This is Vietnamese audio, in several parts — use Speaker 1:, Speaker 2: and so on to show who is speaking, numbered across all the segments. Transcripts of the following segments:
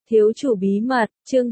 Speaker 1: Thiếu chủ bí mật, chương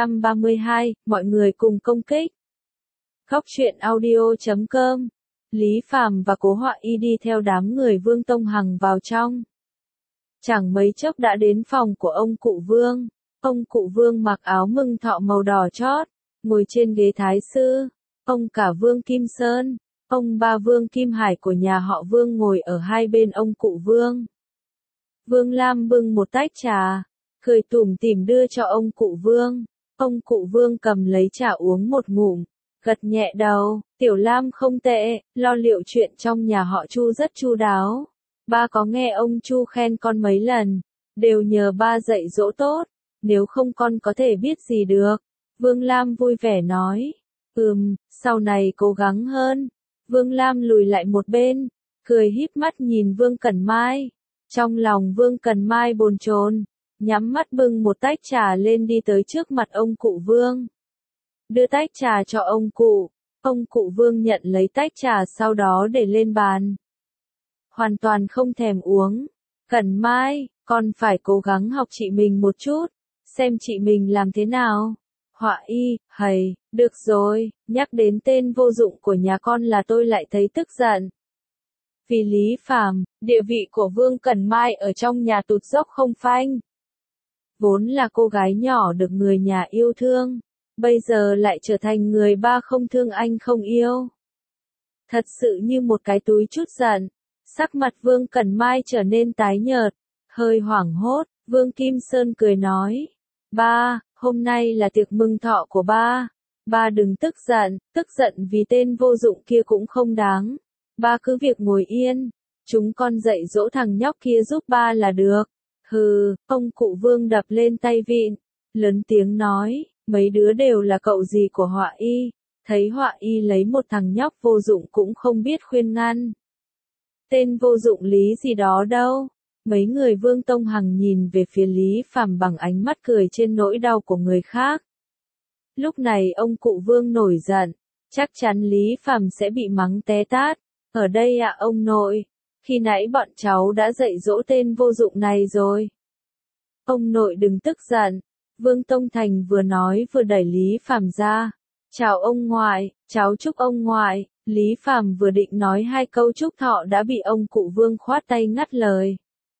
Speaker 1: 232, mọi người cùng công kích. Góc truyện audio.com. Lý Phàm và Cố Họa Y đi theo đám người Vương Tông Hằng vào trong. Chẳng mấy chốc đã đến phòng của ông cụ Vương. Ông cụ Vương mặc áo mừng thọ màu đỏ chót, ngồi trên ghế thái sư. Ông cả Vương Kim Sơn, ông ba Vương Kim Hải của nhà họ Vương ngồi ở hai bên ông cụ Vương. Vương Lam bưng một tách trà, cười tủm tỉm đưa cho ông cụ Vương. Ông cụ Vương cầm lấy trà uống một ngụm, gật nhẹ đầu, Tiểu Lam không tệ, lo liệu chuyện trong nhà họ Chu rất chu đáo. Ba có nghe ông Chu khen con mấy lần, đều nhờ ba dạy dỗ tốt, nếu không con có thể biết gì được. Vương Lam vui vẻ nói, sau này cố gắng hơn. Vương Lam lùi lại một bên, cười híp mắt nhìn Vương Cẩn Mai. Trong lòng Vương Cẩn Mai bồn chồn, nhắm mắt bưng một tách trà lên đi tới trước mặt ông cụ Vương. Đưa tách trà cho ông cụ Vương nhận lấy tách trà sau đó để lên bàn. Hoàn toàn không thèm uống. Cẩn Mai, con phải cố gắng học chị mình một chút, xem chị mình làm thế nào. Họa Y, hầy, được rồi, nhắc đến tên vô dụng của nhà con là tôi lại thấy tức giận. Vì Lý Phàm, địa vị của Vương Cẩn Mai ở trong nhà tụt dốc không phanh. Vốn là cô gái nhỏ được người nhà yêu thương, bây giờ lại trở thành người ba không thương anh không yêu. Thật sự như một cái túi chút giận. Sắc mặt Vương Cẩn Mai trở nên tái nhợt, hơi hoảng hốt. Vương Kim Sơn cười nói, ba, hôm nay là tiệc mừng thọ của ba. Ba đừng tức giận vì tên vô dụng kia cũng không đáng. Ba cứ việc ngồi yên, chúng con dạy dỗ thằng nhóc kia giúp ba là được. Hừ, ông cụ Vương đập lên tay vịn, lớn tiếng nói, mấy đứa đều là cậu gì của Họa Y. Thấy Họa Y lấy một thằng nhóc vô dụng cũng không biết khuyên ngăn. Tên vô dụng lý gì đó đâu. Mấy người Vương Tông Hằng nhìn về phía Lý Phàm bằng ánh mắt cười trên nỗi đau của người khác. Lúc này ông cụ Vương nổi giận, chắc chắn Lý Phàm sẽ bị mắng té tát. Ở đây ạ ông nội, khi nãy bọn cháu đã dạy dỗ tên vô dụng này rồi. Ông nội đừng tức giận. Vương Tông Thành vừa nói vừa đẩy Lý Phàm ra. Chào ông ngoại, cháu chúc ông ngoại. Lý Phàm vừa định nói hai câu chúc thọ đã bị ông cụ Vương khoát tay ngắt lời.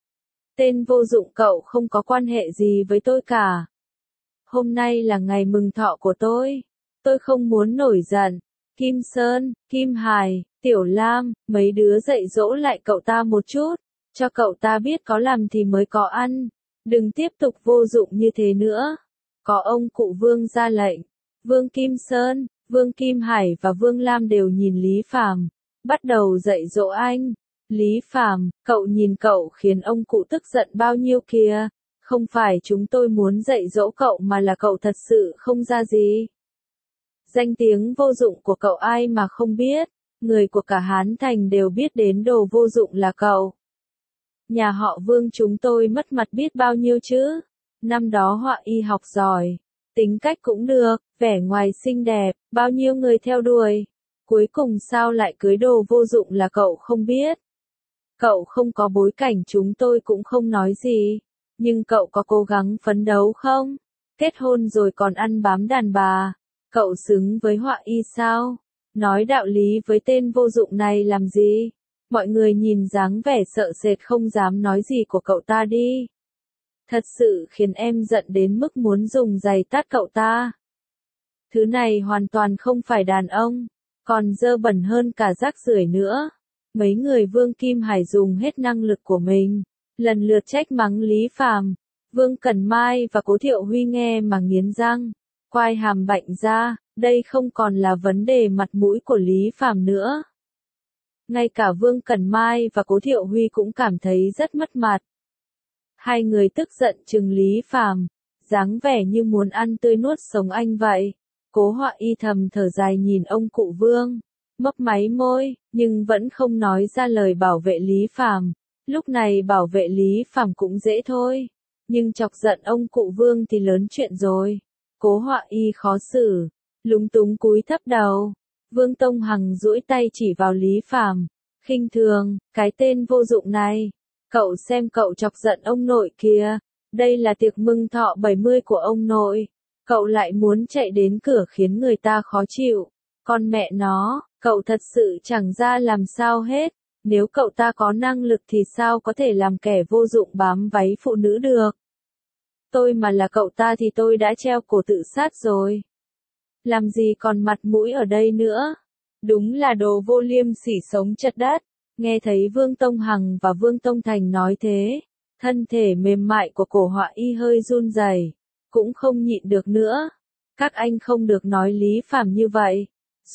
Speaker 1: Tên vô dụng cậu không có quan hệ gì với tôi cả. Hôm nay là ngày mừng thọ của tôi không muốn nổi giận. Kim Sơn, Kim Hải, Tiểu Lam, mấy đứa dạy dỗ lại cậu ta một chút, cho cậu ta biết có làm thì mới có ăn, đừng tiếp tục vô dụng như thế nữa. Có ông cụ Vương ra lệnh. Vương Kim Sơn, Vương Kim Hải và Vương Lam đều nhìn Lý Phàm, bắt đầu dạy dỗ anh. Lý Phàm, cậu nhìn cậu khiến ông cụ tức giận bao nhiêu kìa. Không phải chúng tôi muốn dạy dỗ cậu mà là cậu thật sự không ra gì. Danh tiếng vô dụng của cậu ai mà không biết, người của cả Hán Thành đều biết đến đồ vô dụng là cậu. Nhà họ Vương chúng tôi mất mặt biết bao nhiêu chứ. Năm đó Họa Y học giỏi, tính cách cũng được, vẻ ngoài xinh đẹp, bao nhiêu người theo đuổi. Cuối cùng sao lại cưới đồ vô dụng là cậu không biết. Cậu không có bối cảnh chúng tôi cũng không nói gì. Nhưng cậu có cố gắng phấn đấu không? Kết hôn rồi còn ăn bám đàn bà. Cậu xứng với Họa Y sao? Nói đạo lý với tên vô dụng này làm gì? Mọi người nhìn dáng vẻ sợ sệt không dám nói gì của cậu ta đi. Thật sự khiến em giận đến mức muốn dùng giày tát cậu ta. Thứ này hoàn toàn không phải đàn ông, còn dơ bẩn hơn cả rác rưởi nữa. Mấy người Vương Kim Hải dùng hết năng lực của mình, lần lượt trách mắng Lý Phàm. Vương Cẩn Mai và Cố Thiệu Huy nghe mà nghiến răng, quai hàm bạnh ra, đây không còn là vấn đề mặt mũi của Lý Phàm nữa. Ngay cả Vương Cẩn Mai và Cố Thiệu Huy cũng cảm thấy rất mất mặt. Hai người tức giận trừng Lý Phàm, dáng vẻ như muốn ăn tươi nuốt sống anh vậy. Cố Họa Y thầm thở dài nhìn ông cụ Vương, mấp máy môi, nhưng vẫn không nói ra lời bảo vệ Lý Phàm. Lúc này bảo vệ Lý Phàm cũng dễ thôi, nhưng chọc giận ông cụ Vương thì lớn chuyện rồi. Cố Họa Y khó xử, lúng túng cúi thấp đầu. Vương Tông Hằng duỗi tay chỉ vào Lý Phàm, khinh thường, cái tên vô dụng này. Cậu xem cậu chọc giận ông nội kìa, Đây là tiệc mừng thọ 70 của ông nội. Cậu lại muốn chạy đến cửa khiến người ta khó chịu. Con mẹ nó, cậu thật sự chẳng ra làm sao hết. Nếu cậu ta có năng lực thì sao có thể làm kẻ vô dụng bám váy phụ nữ được. Tôi mà là cậu ta thì tôi đã treo cổ tự sát rồi. Làm gì còn mặt mũi ở đây nữa. Đúng là đồ vô liêm sỉ sống chật đất. Nghe thấy Vương Tông Hằng và Vương Tông Thành nói thế, thân thể mềm mại của cổ họa y hơi run rẩy, cũng không nhịn được nữa. Các anh không được nói Lý Phàm như vậy.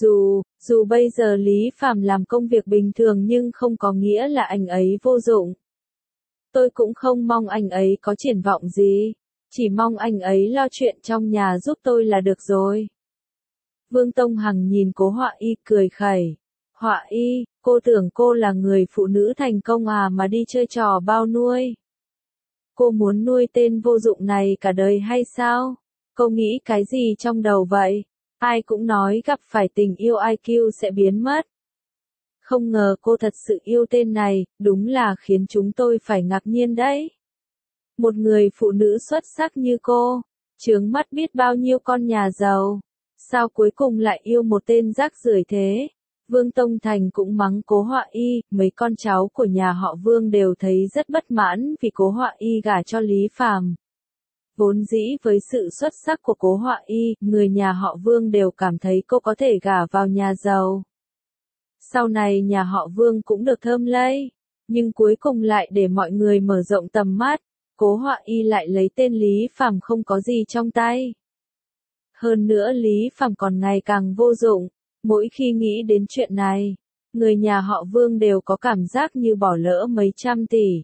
Speaker 1: Dù bây giờ Lý Phàm làm công việc bình thường nhưng không có nghĩa là anh ấy vô dụng. Tôi cũng không mong anh ấy có triển vọng gì, chỉ mong anh ấy lo chuyện trong nhà giúp tôi là được rồi. Vương Tông Hằng nhìn Cố Họa Y cười khẩy. Họa Y, cô tưởng cô là người phụ nữ thành công à mà đi chơi trò bao nuôi. Cô muốn nuôi tên vô dụng này cả đời hay sao? Cô nghĩ cái gì trong đầu vậy? Ai cũng nói gặp phải tình yêu IQ sẽ biến mất. Không ngờ cô thật sự yêu tên này, đúng là khiến chúng tôi phải ngạc nhiên đấy. Một người phụ nữ xuất sắc như cô, chướng mắt biết bao nhiêu con nhà giàu. Sao cuối cùng lại yêu một tên rác rưởi thế? Vương Tông Thành cũng mắng Cố Họa Y, mấy con cháu của nhà họ Vương đều thấy rất bất mãn vì Cố Họa Y gả cho Lý Phàm. Vốn dĩ với sự xuất sắc của Cố Họa Y, người nhà họ Vương đều cảm thấy cô có thể gả vào nhà giàu. Sau này nhà họ Vương cũng được thơm lây, nhưng cuối cùng lại để mọi người mở rộng tầm mắt, Cố Họa Y lại lấy tên Lý Phàm không có gì trong tay. Hơn nữa Lý Phàm còn ngày càng vô dụng, mỗi khi nghĩ đến chuyện này, người nhà họ Vương đều có cảm giác như bỏ lỡ mấy trăm tỷ.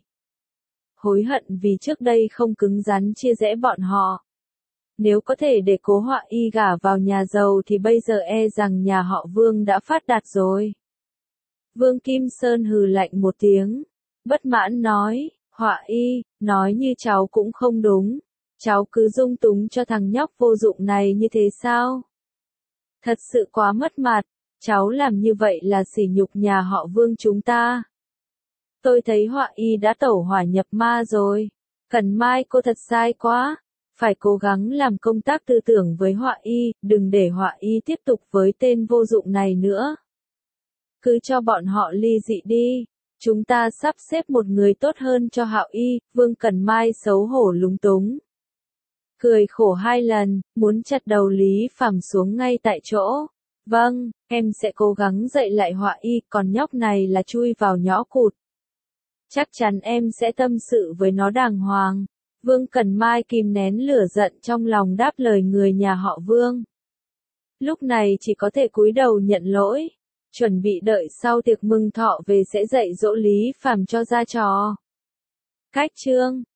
Speaker 1: Hối hận vì trước đây không cứng rắn chia rẽ bọn họ. Nếu có thể để Cố Họa Y gả vào nhà giàu thì bây giờ e rằng nhà họ Vương đã phát đạt rồi. Vương Kim Sơn hừ lạnh một tiếng, bất mãn nói, Họa Y, nói như cháu cũng không đúng. Cháu cứ dung túng cho thằng nhóc vô dụng này như thế sao? Thật sự quá mất mặt, cháu làm như vậy là sỉ nhục nhà họ Vương chúng ta. Tôi thấy Họa Y đã tẩu hỏa nhập ma rồi. Cẩn Mai cô thật sai quá. Phải cố gắng làm công tác tư tưởng với Họa Y, đừng để Họa Y tiếp tục với tên vô dụng này nữa. Cứ cho bọn họ ly dị đi. Chúng ta sắp xếp một người tốt hơn cho Hạo Y. Vương Cẩn Mai xấu hổ lúng túng. Cười khổ hai lần, muốn chặt đầu Lý Phàm xuống ngay tại chỗ. Vâng, em sẽ cố gắng dạy lại Họa Y, còn nhóc này là chui vào nhõ cụt. Chắc chắn em sẽ tâm sự với nó đàng hoàng. Vương Cẩn Mai kìm nén lửa giận trong lòng đáp lời người nhà họ Vương. Lúc này chỉ có thể cúi đầu nhận lỗi, chuẩn bị đợi sau tiệc mừng thọ về sẽ dạy dỗ Lý Phàm cho ra trò. Cách chương